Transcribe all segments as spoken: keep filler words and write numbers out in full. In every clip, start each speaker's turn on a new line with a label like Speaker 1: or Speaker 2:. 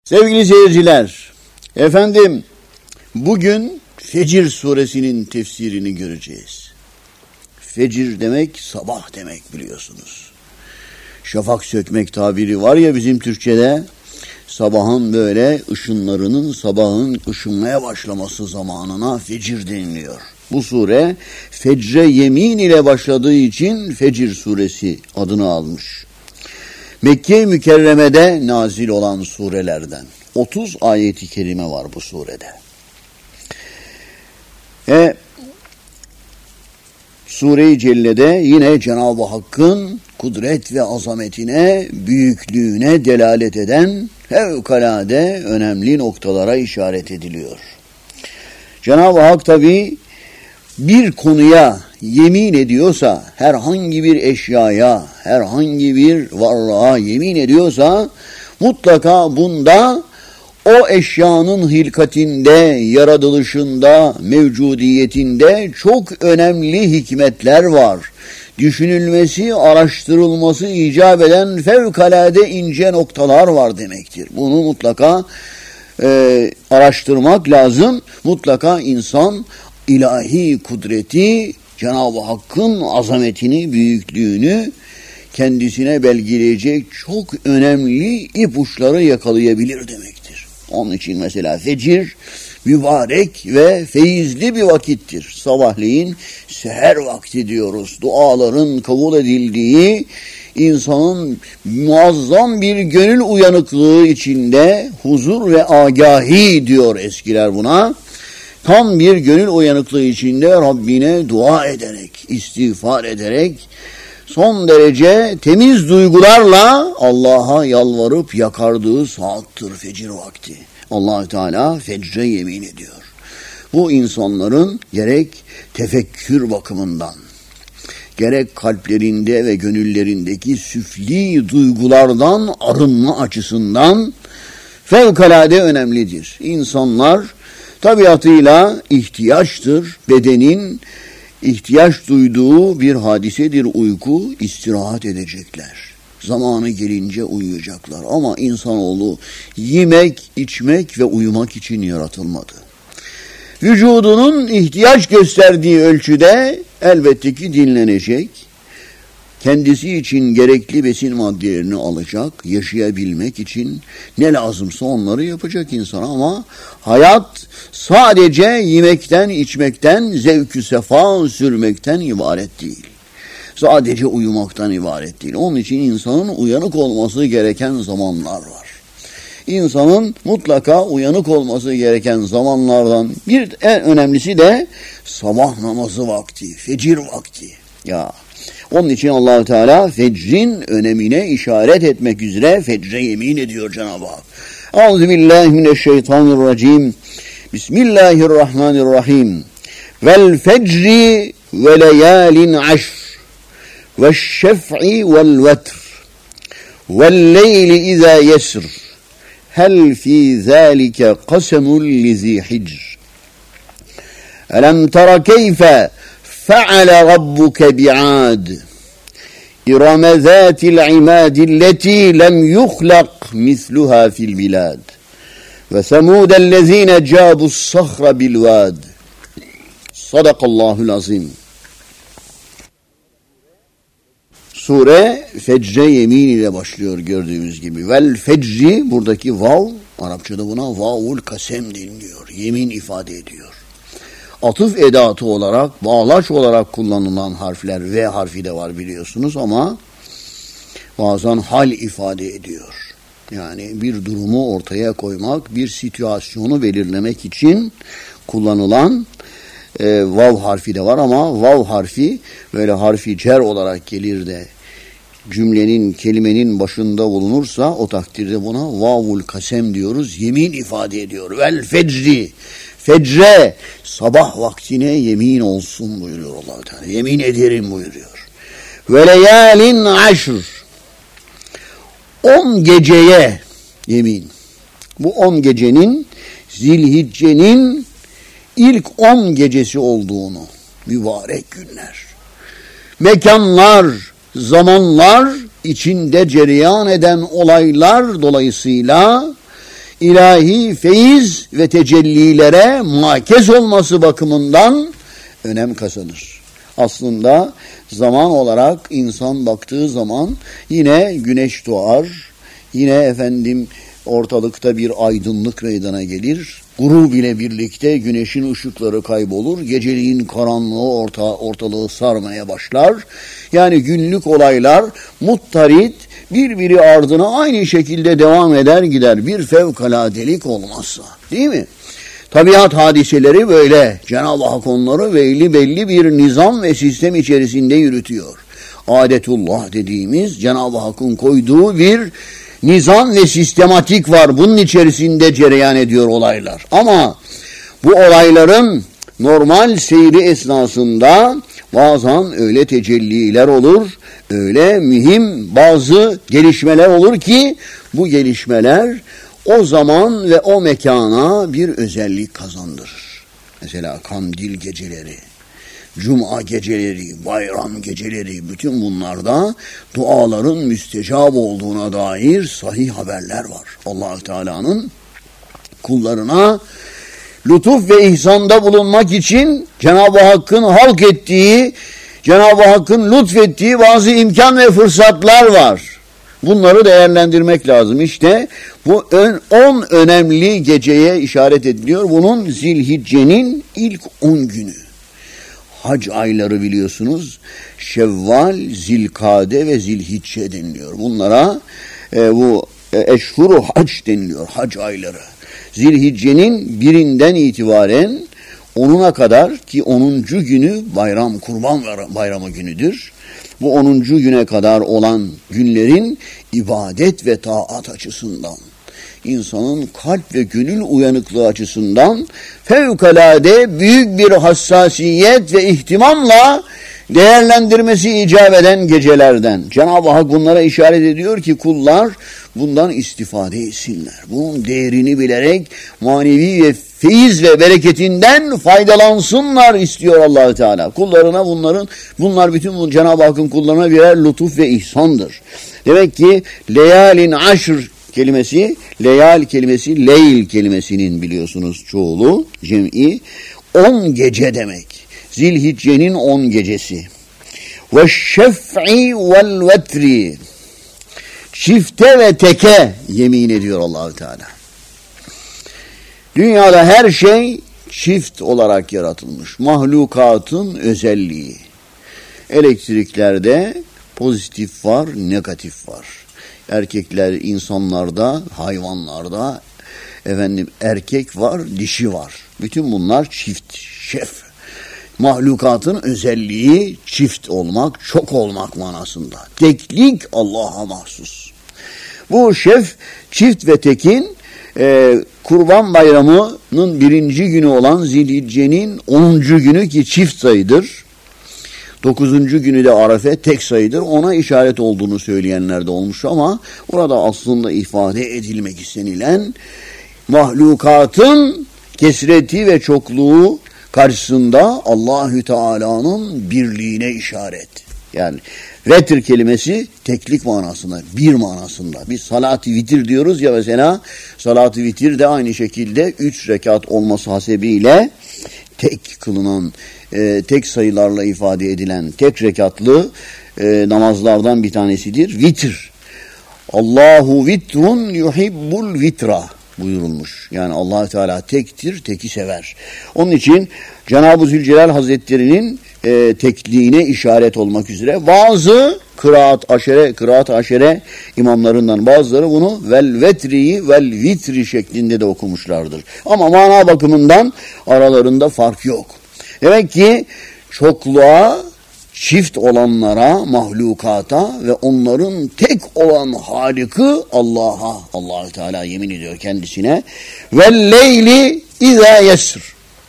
Speaker 1: Sevgili seyirciler, efendim bugün Fecir suresinin tefsirini göreceğiz. Fecir demek sabah demek biliyorsunuz. Şafak sökmek tabiri var ya bizim Türkçe'de, sabahın böyle ışınlarının sabahın ışınmaya başlaması zamanına fecir deniliyor. Bu sure fecre yemin ile başladığı için Fecir suresi adını almış. Mekke-i Mükerreme'de nazil olan surelerden otuz ayeti kerime var bu surede. E, Sure-i Celle'de yine Cenab-ı Hakk'ın kudret ve azametine, büyüklüğüne delalet eden fevkalade önemli noktalara işaret ediliyor. Cenab-ı Hak tabi bir konuya yemin ediyorsa, herhangi bir eşyaya, herhangi bir varlığa yemin ediyorsa, mutlaka bunda o eşyanın hilkatinde, yaratılışında, mevcudiyetinde çok önemli hikmetler var. Düşünülmesi, araştırılması icap eden fevkalade ince noktalar var demektir. Bunu mutlaka e, araştırmak lazım. Mutlaka insan ilahi kudreti, Cenab-ı Hakk'ın azametini, büyüklüğünü kendisine belgeleyecek çok önemli ipuçları yakalayabilir demektir. Onun için mesela fecir mübarek ve feyizli bir vakittir. Sabahleyin seher vakti diyoruz. Duaların kabul edildiği, insanın muazzam bir gönül uyanıklığı içinde huzur ve agahi diyor eskiler buna. Tam bir gönül uyanıklığı içinde Rabbine dua ederek, istiğfar ederek, son derece temiz duygularla Allah'a yalvarıp yakardığı saattır fecir vakti. Allah-u Teala fecre yemin ediyor. Bu insanların gerek tefekkür bakımından, gerek kalplerinde ve gönüllerindeki süfli duygulardan arınma açısından fevkalade önemlidir. İnsanlar tabiatıyla ihtiyaçtır, bedenin ihtiyaç duyduğu bir hadisedir uyku, istirahat edecekler. Zamanı gelince uyuyacaklar. Ama insanoğlu yemek, içmek ve uyumak için yaratılmadı. Vücudunun ihtiyaç gösterdiği ölçüde elbette ki dinlenecek. Kendisi için gerekli besin maddelerini alacak, yaşayabilmek için ne lazımsa onları yapacak insan. Ama hayat sadece yemekten, içmekten, zevk-ü sefa sürmekten ibaret değil. Sadece uyumaktan ibaret değil. Onun için insanın uyanık olması gereken zamanlar var. İnsanın mutlaka uyanık olması gereken zamanlardan bir en önemlisi de sabah namazı vakti, fecir vakti. Ya, onun için Allah-u Teala fecrin önemine işaret etmek üzere fecre yemin ediyor Cenab-ı Hak. Euzubillahimineşşeytanirracim. Bismillahirrahmanirrahim. Vel fecri ve leyalin aşr. Ve şef'i vel vetr. Vel leyli izâ yesr. Hel fî zâlike kasemul lizî hicr. Elem tera keyfe fe'ale rabbuke bi'ad. İrame zâtil imâdi letî lem yuhlak misluhâ fil bilâd. Ve semûdellezîne câbus sahra bilvâd. Sadakallahul azim. Sure fecre yemin ile başlıyor gördüğümüz gibi. Vel fecri, buradaki vav, Arapçada buna vavul kasem deniliyor. Yemin ifade ediyor. Atıf edatı olarak, bağlaç olarak kullanılan harfler, V harfi de var biliyorsunuz ama bazen hal ifade ediyor. Yani bir durumu ortaya koymak, bir situasyonu belirlemek için kullanılan e, vav harfi de var ama vav harfi böyle harfi cer olarak gelir de cümlenin, kelimenin başında bulunursa o takdirde buna vavul kasem diyoruz. Yemin ifade ediyor. Vel fecri, fecre, sabah vaktine yemin olsun buyuruyor Allah-u Teala. Yemin ederim buyuruyor. Ve leyalin aşr, on geceye yemin. Bu on gecenin Zilhicce'nin ilk on gecesi olduğunu, mübarek günler, mekanlar, zamanlar içinde cereyan eden olaylar dolayısıyla ilahi feyiz ve tecellilere makez olması bakımından önem kazanır. Aslında zaman olarak insan baktığı zaman yine güneş doğar, yine efendim ortalıkta bir aydınlık meydana gelir. Gurub ile birlikte güneşin ışıkları kaybolur. Geceliğin karanlığı orta, ortalığı sarmaya başlar. Yani günlük olaylar muttarit birbiri ardına aynı şekilde devam eder gider. Bir fevkaladelik olmazsa. Değil mi? Tabiat hadiseleri böyle. Cenab-ı Hak onları belli belli bir nizam ve sistem içerisinde yürütüyor. Adetullah dediğimiz Cenab-ı Hakk'ın koyduğu bir nizam ve sistematik var. Bunun içerisinde cereyan ediyor olaylar. Ama bu olayların normal seyri esnasında bazen öyle tecelliler olur, öyle mühim bazı gelişmeler olur ki bu gelişmeler o zaman ve o mekana bir özellik kazandırır. Mesela kandil geceleri, cuma geceleri, bayram geceleri, bütün bunlarda duaların müstecab olduğuna dair sahih haberler var. Allah-u Teala'nın kullarına lütuf ve ihsanda bulunmak için Cenab-ı Hakk'ın halk ettiği, Cenab-ı Hakk'ın lütfettiği bazı imkan ve fırsatlar var. Bunları değerlendirmek lazım. İşte bu on önemli geceye işaret ediliyor. Bunun Zilhicce'nin ilk on günü. Hac ayları biliyorsunuz. Şevval, Zilkade ve Zilhicce deniliyor. Bunlara e, bu e, eşhuru hac deniliyor. Hac ayları. Zilhicce'nin birinden itibaren onuna kadar ki onuncu günü bayram, kurban bayramı günüdür. Bu onuncu güne kadar olan günlerin ibadet ve taat açısından, insanın kalp ve gönül uyanıklığı açısından fevkalade büyük bir hassasiyet ve ihtimamla değerlendirmesi icap eden gecelerden. Cenab-ı Hak bunlara işaret ediyor ki kullar bundan istifade etsinler. Bunun değerini bilerek manevi ve feyiz ve bereketinden faydalansınlar istiyor Allah-u Teala. Kullarına bunların, bunlar bütün bu Cenab-ı Hakk'ın kullarına birer lütuf ve ihsandır. Demek ki leyalin aşr kelimesi, leyal kelimesi, leyl kelimesinin biliyorsunuz çoğulu, cem'i, on gece demek. Zilhicce'nin on gecesi. Ve şef'i vel vetri. Çifte ve teke yemin ediyor Allah-u Teala. Dünyada her şey çift olarak yaratılmış. Mahlukatın özelliği. Elektriklerde pozitif var, negatif var. Erkekler insanlarda, hayvanlarda efendim erkek var, dişi var. Bütün bunlar çift, şef. Mahlukatın özelliği çift olmak, çok olmak manasında. Teklik Allah'a mahsus. Bu şef, çift ve tekin e, Kurban Bayramı'nın birinci günü olan Zilhicce'nin onuncu günü ki çift sayıdır. Dokuzuncu günü de Arefe tek sayıdır. Ona işaret olduğunu söyleyenler de olmuş ama orada aslında ifade edilmek istenilen mahlukatın kesreti ve çokluğu karşısında Allahü Teala'nın birliğine işaret. Yani vetir kelimesi teklik manasında, bir manasında. Biz salat-ı vitir diyoruz ya mesela, salat-ı vitir de aynı şekilde üç rekat olması hasebiyle tek kılınan, e, tek sayılarla ifade edilen tek rekatlı e, namazlardan bir tanesidir. Vitir. Allahu vitrun yuhibbul vitra buyurulmuş. Yani Allah Teala tektir, teki sever. Onun için Cenab-ı Zülcelal Hazretleri'nin e, tekliğine işaret olmak üzere bazı kıraat aşere, kıraat aşere imamlarından bazıları bunu vel vetriyi vel vitri şeklinde de okumuşlardır. Ama mana bakımından aralarında fark yok. Demek ki çokluğa, çift olanlara, mahlukata ve onların tek olan Halık'ı Allah'a, Allah-u Teala yemin ediyor kendisine. Vel leyli izâ yesr.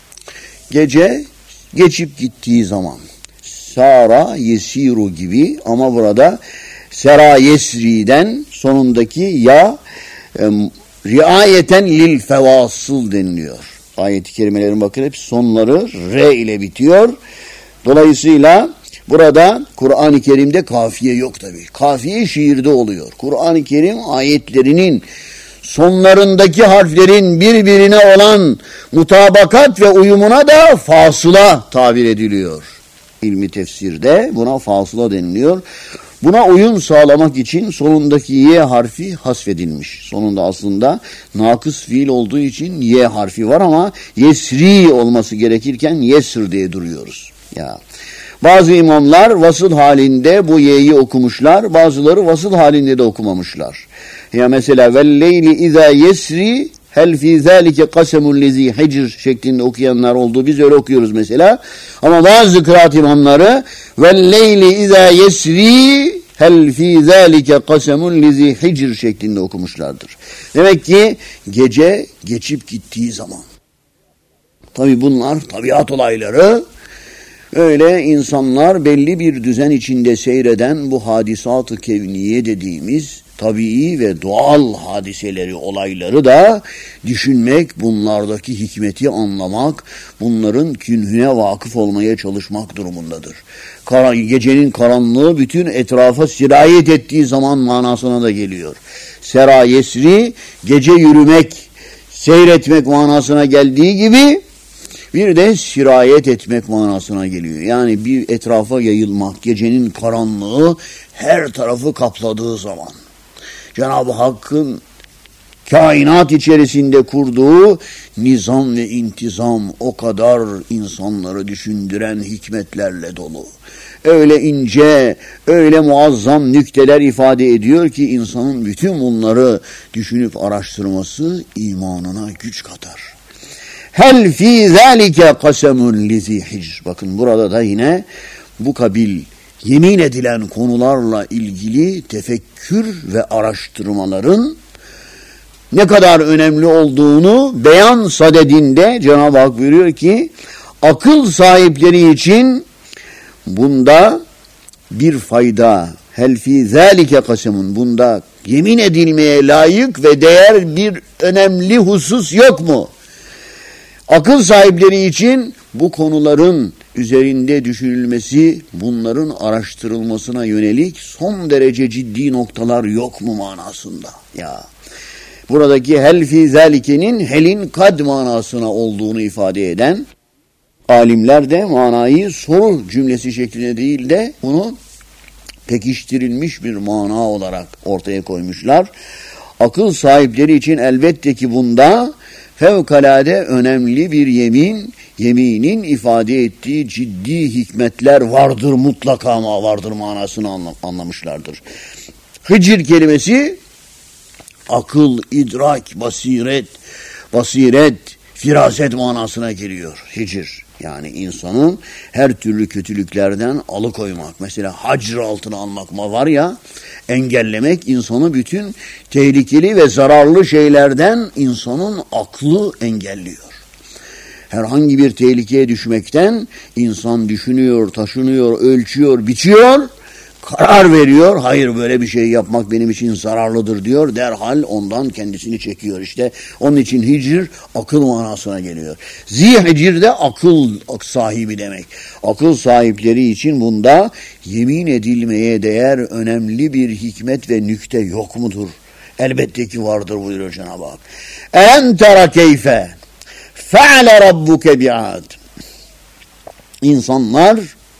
Speaker 1: Gece geçip gittiği zaman. Sara yesiru gibi ama burada sera yesri'den sonundaki ya e, riayeten lil fevasıl deniliyor. Ayet-i kerimelerin bakın hep sonları re ile bitiyor. Dolayısıyla burada Kur'an-ı Kerim'de kafiye yok tabii. Kafiye şiirde oluyor. Kur'an-ı Kerim ayetlerinin sonlarındaki harflerin birbirine olan mutabakat ve uyumuna da fasıla tabir ediliyor. İlmi tefsirde buna fasıla deniliyor. Buna uyum sağlamak için sonundaki Y harfi hasfedilmiş. Sonunda aslında nakıs fiil olduğu için Y harfi var ama yesri olması gerekirken yesr diye duruyoruz. Ya. Bazı imamlar vasıl halinde bu Y'yi okumuşlar, bazıları vasıl halinde de okumamışlar. Ya mesela velleyli izâ yesri hel fî zâlike kasemul lezî hicr şeklinde okuyanlar oldu. Biz öyle okuyoruz mesela. Ama bazı kıraat imamları velleyli izâ yesri hel fî zâlike kasemul lezî hicr şeklinde okumuşlardır. Demek ki gece geçip gittiği zaman. Tabi bunlar tabiat olayları. Öyle insanlar belli bir düzen içinde seyreden bu hadisat-ı kevniye dediğimiz tabii ve doğal hadiseleri, olayları da düşünmek, bunlardaki hikmeti anlamak, bunların künhüne vakıf olmaya çalışmak durumundadır. Kara, gecenin karanlığı bütün etrafa sirayet ettiği zaman manasına da geliyor. Serayesri, gece yürümek, seyretmek manasına geldiği gibi bir de sirayet etmek manasına geliyor. Yani bir etrafa yayılmak, gecenin karanlığı her tarafı kapladığı zaman. Cenab-ı Hakk'ın kainat içerisinde kurduğu nizam ve intizam o kadar insanları düşündüren hikmetlerle dolu. Öyle ince, öyle muazzam nükteler ifade ediyor ki insanın bütün bunları düşünüp araştırması imanına güç katar. Hel fî zâlike kasemun lizî hicr. Bakın burada da yine bu kabil yemin edilen konularla ilgili tefekkür ve araştırmaların ne kadar önemli olduğunu beyan sadedinde Cenab-ı Hak buyuruyor ki akıl sahipleri için bunda bir fayda, hel fî zâlike kasemun, bunda yemin edilmeye layık ve değer bir önemli husus yok mu? Akıl sahipleri için bu konuların üzerinde düşünülmesi, bunların araştırılmasına yönelik son derece ciddi noktalar yok mu manasında? Ya buradaki hel fî zâlikenin helin kad manasına olduğunu ifade eden alimler de manayı soru cümlesi şeklinde değil de bunu pekiştirilmiş bir mana olarak ortaya koymuşlar. Akıl sahipleri için elbette ki bunda fevkalade önemli bir yemin, yeminin ifade ettiği ciddi hikmetler vardır, mutlaka ama vardır manasını anlamışlardır. Hicr kelimesi akıl, idrak, basiret, basiret, firaset manasına geliyor. Hicr yani insanın her türlü kötülüklerden alıkoymak. Mesela hacr altına almak var ya, engellemek insanı bütün tehlikeli ve zararlı şeylerden insanın aklı engelliyor. Herhangi bir tehlikeye düşmekten insan düşünüyor, taşınıyor, ölçüyor, biçiyor, karar veriyor. Hayır, böyle bir şey yapmak benim için zararlıdır diyor. Derhal ondan kendisini çekiyor. İşte onun için hicr akıl manasına geliyor. Zihicr de akıl sahibi demek. Akıl sahipleri için bunda yemin edilmeye değer önemli bir hikmet ve nükte yok mudur? Elbette ki vardır buyuruyor Cenab-ı Hak. En tera keyfe fe'ale rabbuke bi'ad. İnsanlar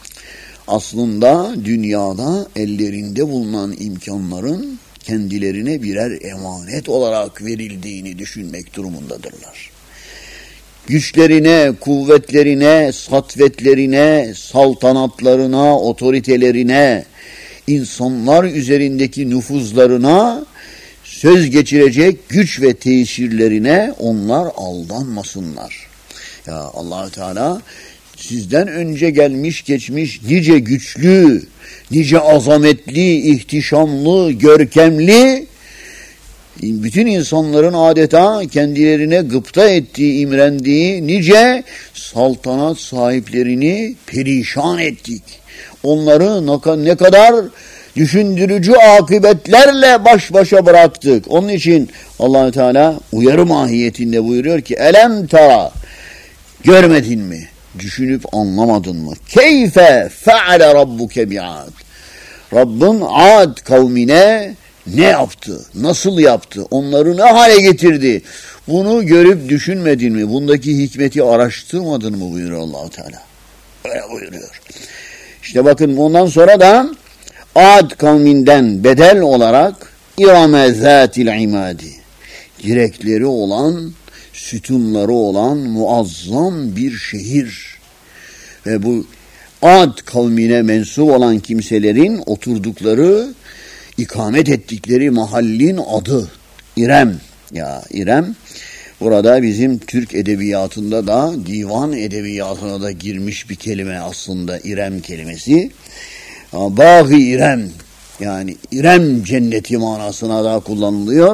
Speaker 1: aslında dünyada ellerinde bulunan imkanların kendilerine birer emanet olarak verildiğini düşünmek durumundadırlar. Güçlerine, kuvvetlerine, satvetlerine, saltanatlarına, otoritelerine, insanlar üzerindeki nüfuzlarına, söz geçirecek güç ve tesirlerine onlar aldanmasınlar. Ya Allah Teala sizden önce gelmiş geçmiş nice güçlü, nice azametli, ihtişamlı, görkemli, bütün insanların adeta kendilerine gıpta ettiği, imrendiği nice saltanat sahiplerini perişan ettik. Onları ne kadar düşündürücü akıbetlerle baş başa bıraktık. Onun için Allah Teala uyarı mahiyetinde buyuruyor ki elem tara, görmedin mi? Düşünüp anlamadın mı? Keyfe fe'ale rabbuke bi'ad. Rabbin Ad kavmine ne yaptı, nasıl yaptı, onları ne hale getirdi? Bunu görüp düşünmedin mi? Bundaki hikmeti araştırmadın mı buyuruyor Allah-u Teala. Öyle buyuruyor. İşte bakın ondan sonra da Ad kavminden bedel olarak İrame zâtil imâdi, direkleri olan, sütunları olan muazzam bir şehir. Ve bu Ad kavmine mensup olan kimselerin oturdukları, ikamet ettikleri mahallin adı İrem. Ya İrem, burada bizim Türk edebiyatında da, divan edebiyatına da girmiş bir kelime aslında İrem kelimesi. Bağ-ı İrem, yani İrem cenneti manasına da kullanılıyor.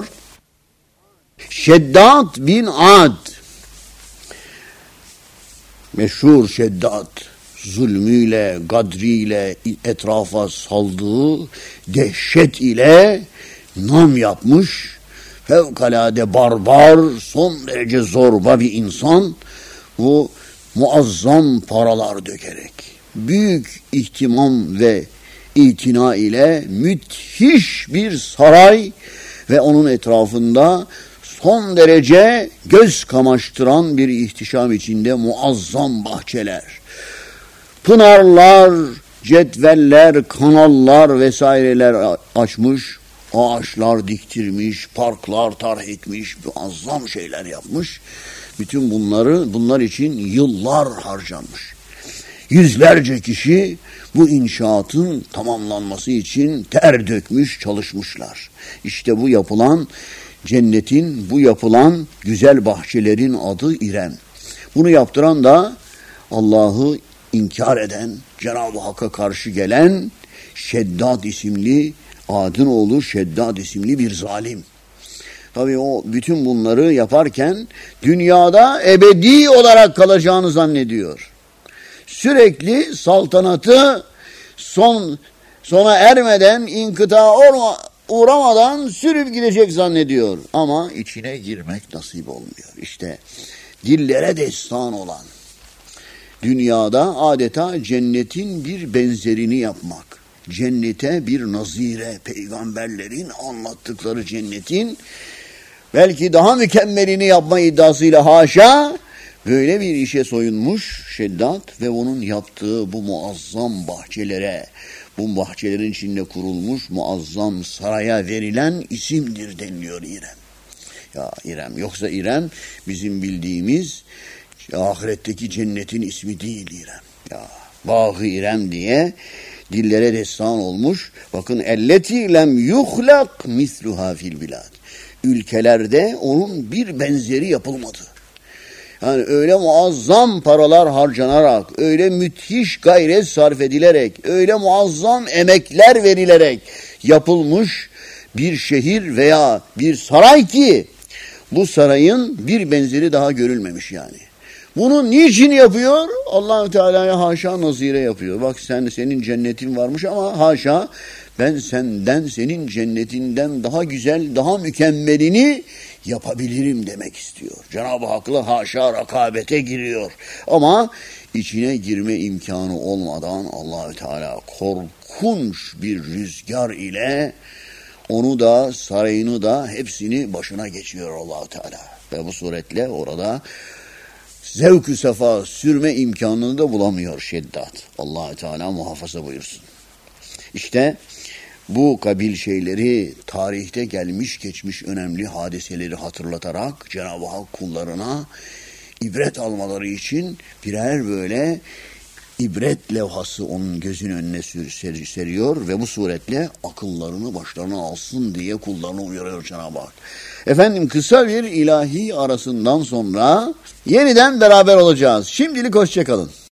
Speaker 1: Şeddat bin Ad, meşhur Şeddat, zulmüyle, gadriyle etrafa saldığı dehşet ile nam yapmış, fevkalade barbar, son derece zorba bir insan, bu muazzam paralar dökerek, büyük ihtimam ve itina ile müthiş bir saray ve onun etrafında son derece göz kamaştıran bir ihtişam içinde muazzam bahçeler, pınarlar, cetveller, kanallar vesaireler açmış, ağaçlar diktirmiş, parklar tarh etmiş, muazzam şeyler yapmış. Bütün bunları, bunlar için yıllar harcanmış. Yüzlerce kişi bu inşaatın tamamlanması için ter dökmüş, çalışmışlar. İşte bu yapılan cennetin, bu yapılan güzel bahçelerin adı İrem. Bunu yaptıran da Allah'ı inkar eden, Cenab-ı Hakk'a karşı gelen Şeddad isimli, Ad'ın oğlu Şeddad isimli bir zalim. Tabii o bütün bunları yaparken dünyada ebedi olarak kalacağını zannediyor. Sürekli saltanatı son sona ermeden, inkıta uğramadan sürüp gidecek zannediyor. Ama içine girmek nasip olmuyor. İşte dillere destan olan, dünyada adeta cennetin bir benzerini yapmak, cennete bir nazire, peygamberlerin anlattıkları cennetin belki daha mükemmelini yapma iddiasıyla haşa, böyle bir işe soyunmuş Şeddat ve onun yaptığı bu muazzam bahçelere, bu bahçelerin içinde kurulmuş muazzam saraya verilen isimdir deniliyor İrem. Ya İrem, yoksa İrem bizim bildiğimiz ahiretteki cennetin ismi değil İrem. Ya Bağ-ı İrem diye dillere destan olmuş. Bakın elleti lem yuhlak misluha fil bilad. Ülkelerde onun bir benzeri yapılmadı. Yani öyle muazzam paralar harcanarak, öyle müthiş gayret sarf edilerek, öyle muazzam emekler verilerek yapılmış bir şehir veya bir saray ki bu sarayın bir benzeri daha görülmemiş yani. Bunu niçin yapıyor? Allah-u Teala'ya haşa nazire yapıyor. Bak sen, senin cennetin varmış ama haşa ben senden, senin cennetinden daha güzel, daha mükemmelini yapabilirim demek istiyor. Cenab-ı Hak'la haşa rakabete giriyor. Ama içine girme imkanı olmadan Allah-u Teala korkunç bir rüzgar ile onu da, sarayını da hepsini başına geçiyor Allah-u Teala. Ve bu suretle orada zevk-ü sefa sürme imkanını da bulamıyor Şeddat. Allah-u Teala muhafaza buyursun. İşte bu kabil şeyleri, tarihte gelmiş geçmiş önemli hadiseleri hatırlatarak Cenab-ı Hak kullarına ibret almaları için birer böyle ibret levhası onun gözünün önüne ser seriyor ve bu suretle akıllarını başlarına alsın diye kullarını uyarıyor Cenab-ı Hak. Efendim, kısa bir ilahi arasından sonra yeniden beraber olacağız. Şimdilik hoşça kalın.